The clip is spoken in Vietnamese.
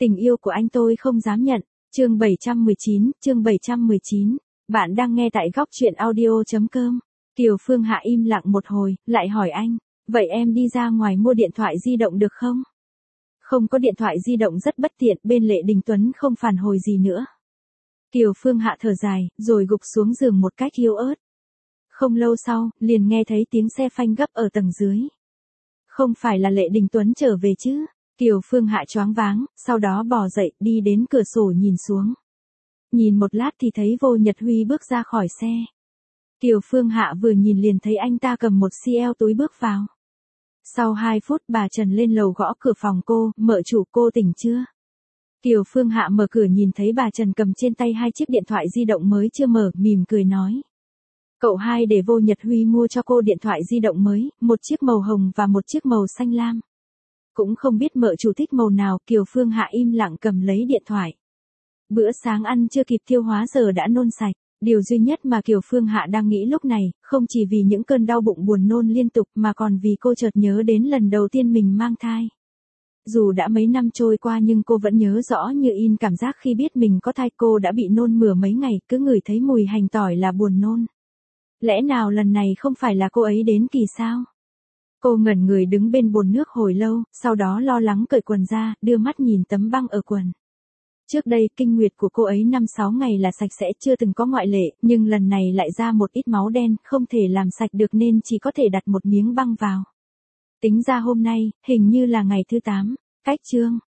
Tình yêu của anh tôi không dám nhận. Chương 719. Bạn đang nghe tại góc truyện audio.com. Kiều Phương Hạ im lặng một hồi, lại hỏi anh, vậy em đi ra ngoài mua điện thoại di động được không? Không có điện thoại di động rất bất tiện, bên Lệ Đình Tuấn không phản hồi gì nữa. Kiều Phương Hạ thở dài, rồi gục xuống giường một cách yếu ớt. Không lâu sau, liền nghe thấy tiếng xe phanh gấp ở tầng dưới. Không phải là Lệ Đình Tuấn trở về chứ? Kiều Phương Hạ choáng váng, sau đó bò dậy, đi đến cửa sổ nhìn xuống. Nhìn một lát thì thấy Vô Nhật Huy bước ra khỏi xe. Kiều Phương Hạ vừa nhìn liền thấy anh ta cầm một CL túi bước vào. Sau 2 phút bà Trần lên lầu gõ cửa phòng cô, mợ chủ cô tỉnh chưa? Kiều Phương Hạ mở cửa nhìn thấy bà Trần cầm trên tay 2 chiếc điện thoại di động mới chưa mở, mỉm cười nói. Cậu hai để Vô Nhật Huy mua cho cô điện thoại di động mới, một chiếc màu hồng và một chiếc màu xanh lam. Cũng không biết mợ chủ thích màu nào, Kiều Phương Hạ im lặng cầm lấy điện thoại. Bữa sáng ăn chưa kịp tiêu hóa giờ đã nôn sạch. Điều duy nhất mà Kiều Phương Hạ đang nghĩ lúc này, không chỉ vì những cơn đau bụng buồn nôn liên tục mà còn vì cô chợt nhớ đến lần đầu tiên mình mang thai. Dù đã mấy năm trôi qua nhưng cô vẫn nhớ rõ như in cảm giác khi biết mình có thai. Cô đã bị nôn mửa mấy ngày, cứ ngửi thấy mùi hành tỏi là buồn nôn. Lẽ nào lần này không phải là cô ấy đến kỳ sao? Cô ngẩn người đứng bên bồn nước hồi lâu, sau đó lo lắng cởi quần ra, đưa mắt nhìn tấm băng ở quần. Trước đây, kinh nguyệt của cô ấy 5-6 ngày là sạch sẽ, chưa từng có ngoại lệ, nhưng lần này lại ra một ít máu đen, không thể làm sạch được nên chỉ có thể đặt một miếng băng vào. Tính ra hôm nay, hình như là ngày thứ 8, cách chương.